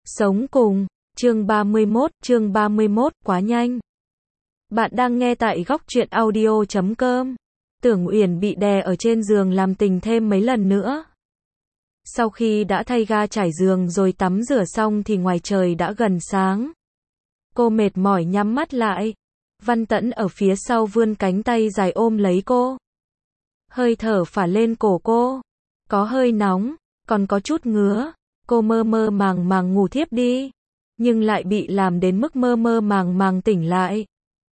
Sống cùng, chương 31, quá nhanh. Bạn đang nghe tại góc truyện audio.com. Tưởng Uyển bị đè ở trên giường làm tình thêm mấy lần nữa. Sau khi đã thay ga trải giường rồi tắm rửa xong thì ngoài trời đã gần sáng. Cô mệt mỏi nhắm mắt lại. Văn Tẫn ở phía sau vươn cánh tay dài ôm lấy cô. Hơi thở phả lên cổ cô. Có hơi nóng, còn có chút ngứa. Cô mơ mơ màng màng ngủ thiếp đi, nhưng lại bị làm đến mức mơ mơ màng màng tỉnh lại.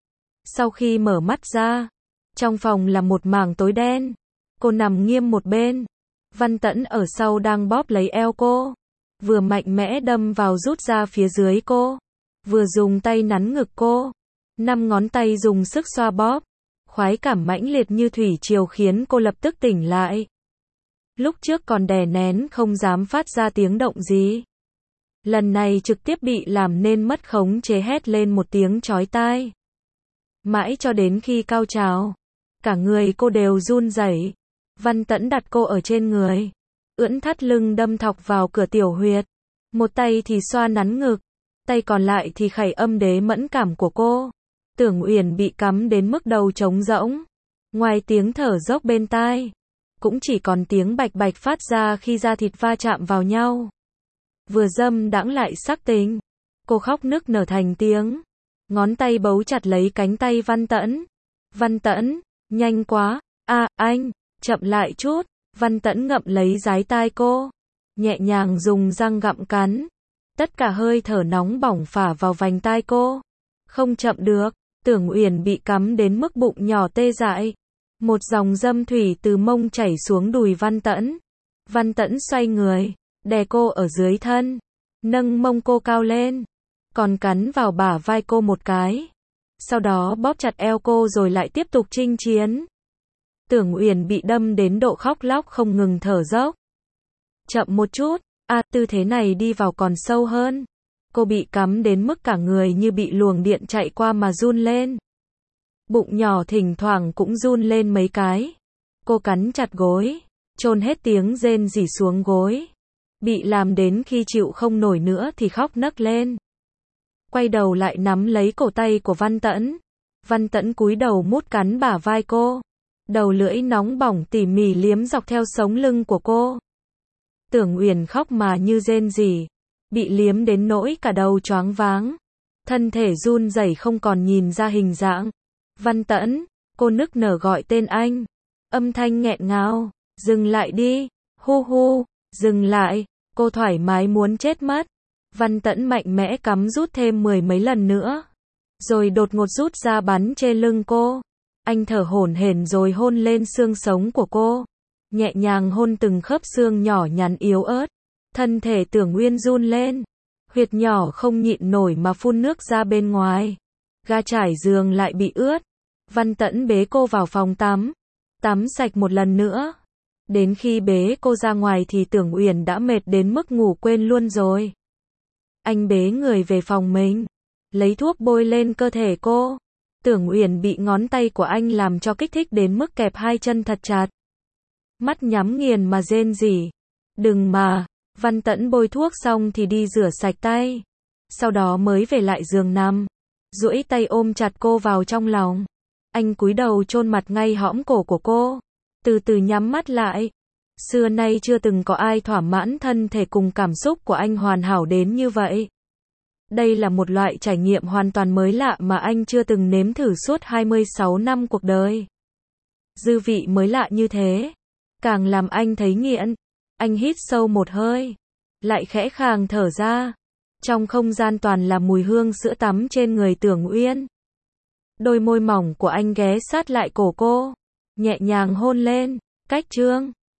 Sau khi mở mắt ra, trong phòng là một mảng tối đen. Cô nằm nghiêng một bên. Văn Tẫn ở sau đang bóp lấy eo cô, vừa mạnh mẽ đâm vào rút ra phía dưới cô, vừa dùng tay nắn ngực cô. 5 ngón tay dùng sức xoa bóp, khoái cảm mãnh liệt như thủy triều khiến cô lập tức tỉnh lại. Lúc trước còn đè nén không dám phát ra tiếng động gì. Lần này trực tiếp bị làm nên mất khống chế, hét lên một tiếng chói tai. Mãi cho đến khi cao trào, cả người cô đều run rẩy. Văn Tẫn đặt cô ở trên người, ưỡn thắt lưng đâm thọc vào cửa tiểu huyệt. Một tay thì xoa nắn ngực, tay còn lại thì khẩy âm đế mẫn cảm của cô. Tưởng Uyển bị cắm đến mức đầu trống rỗng. Ngoài tiếng thở dốc bên tai, cũng chỉ còn tiếng bạch bạch phát ra khi da thịt va chạm vào nhau. Vừa dâm đãng lại sắc tình. Cô khóc nức nở thành tiếng. Ngón tay bấu chặt lấy cánh tay Văn Tẫn. Văn Tẫn, nhanh quá, anh, chậm lại chút. Văn Tẫn ngậm lấy dái tai cô, nhẹ nhàng dùng răng gặm cắn. Tất cả hơi thở nóng bỏng phả vào vành tai cô. Không chậm được, Tưởng Uyển bị cắm đến mức bụng nhỏ tê dại. Một dòng dâm thủy từ mông chảy xuống đùi Văn Tẫn. Văn Tẫn xoay người, đè cô ở dưới thân, nâng mông cô cao lên, còn cắn vào bả vai cô một cái. Sau đó bóp chặt eo cô rồi lại tiếp tục chinh chiến. Tưởng Uyển bị đâm đến độ khóc lóc không ngừng thở dốc. Chậm một chút, tư thế này đi vào còn sâu hơn. Cô bị cắm đến mức cả người như bị luồng điện chạy qua mà run lên. Bụng nhỏ thỉnh thoảng cũng run lên mấy cái. Cô cắn chặt gối, chôn hết tiếng rên rỉ xuống gối. Bị làm đến khi chịu không nổi nữa thì khóc nấc lên. Quay đầu lại nắm lấy cổ tay của Văn Tẫn. Văn Tẫn cúi đầu mút cắn bả vai cô. Đầu lưỡi nóng bỏng tỉ mỉ liếm dọc theo sống lưng của cô. Tưởng Uyển khóc mà như rên rỉ, bị liếm đến nỗi cả đầu choáng váng. Thân thể run rẩy không còn nhìn ra hình dạng. Văn Tẫn, cô nức nở gọi tên anh. Âm thanh nghẹn ngào, dừng lại đi, hu hu, dừng lại, cô thoải mái muốn chết mất. Văn Tẫn mạnh mẽ cắm rút thêm 10 mấy lần nữa. Rồi đột ngột rút ra bắn trên lưng cô. Anh thở hổn hển rồi hôn lên xương sống của cô. Nhẹ nhàng hôn từng khớp xương nhỏ nhắn yếu ớt. Thân thể Tưởng Uyên run lên. Huyệt nhỏ không nhịn nổi mà phun nước ra bên ngoài. Ga trải giường lại bị ướt. Văn Tẫn bế cô vào phòng tắm. Tắm sạch một lần nữa. Đến khi bế cô ra ngoài thì Tưởng Uyển đã mệt đến mức ngủ quên luôn rồi. Anh bế người về phòng mình, lấy thuốc bôi lên cơ thể cô. Tưởng Uyển bị ngón tay của anh làm cho kích thích đến mức kẹp hai chân thật chặt. Mắt nhắm nghiền mà rên rỉ. Đừng mà. Văn Tẫn bôi thuốc xong thì đi rửa sạch tay. Sau đó mới về lại giường nằm. Duỗi tay ôm chặt cô vào trong lòng. Anh cúi đầu chôn mặt ngay hõm cổ của cô. Từ từ nhắm mắt lại. Xưa nay chưa từng có ai thỏa mãn thân thể cùng cảm xúc của anh hoàn hảo đến như vậy. Đây là một loại trải nghiệm hoàn toàn mới lạ mà anh chưa từng nếm thử suốt 26 năm cuộc đời. Dư vị mới lạ như thế, càng làm anh thấy nghiện. Anh hít sâu một hơi, lại khẽ khàng thở ra. Trong không gian toàn là mùi hương sữa tắm trên người Tưởng Uyên. Đôi môi mỏng của anh ghé sát lại cổ cô, nhẹ nhàng hôn lên. Cách chương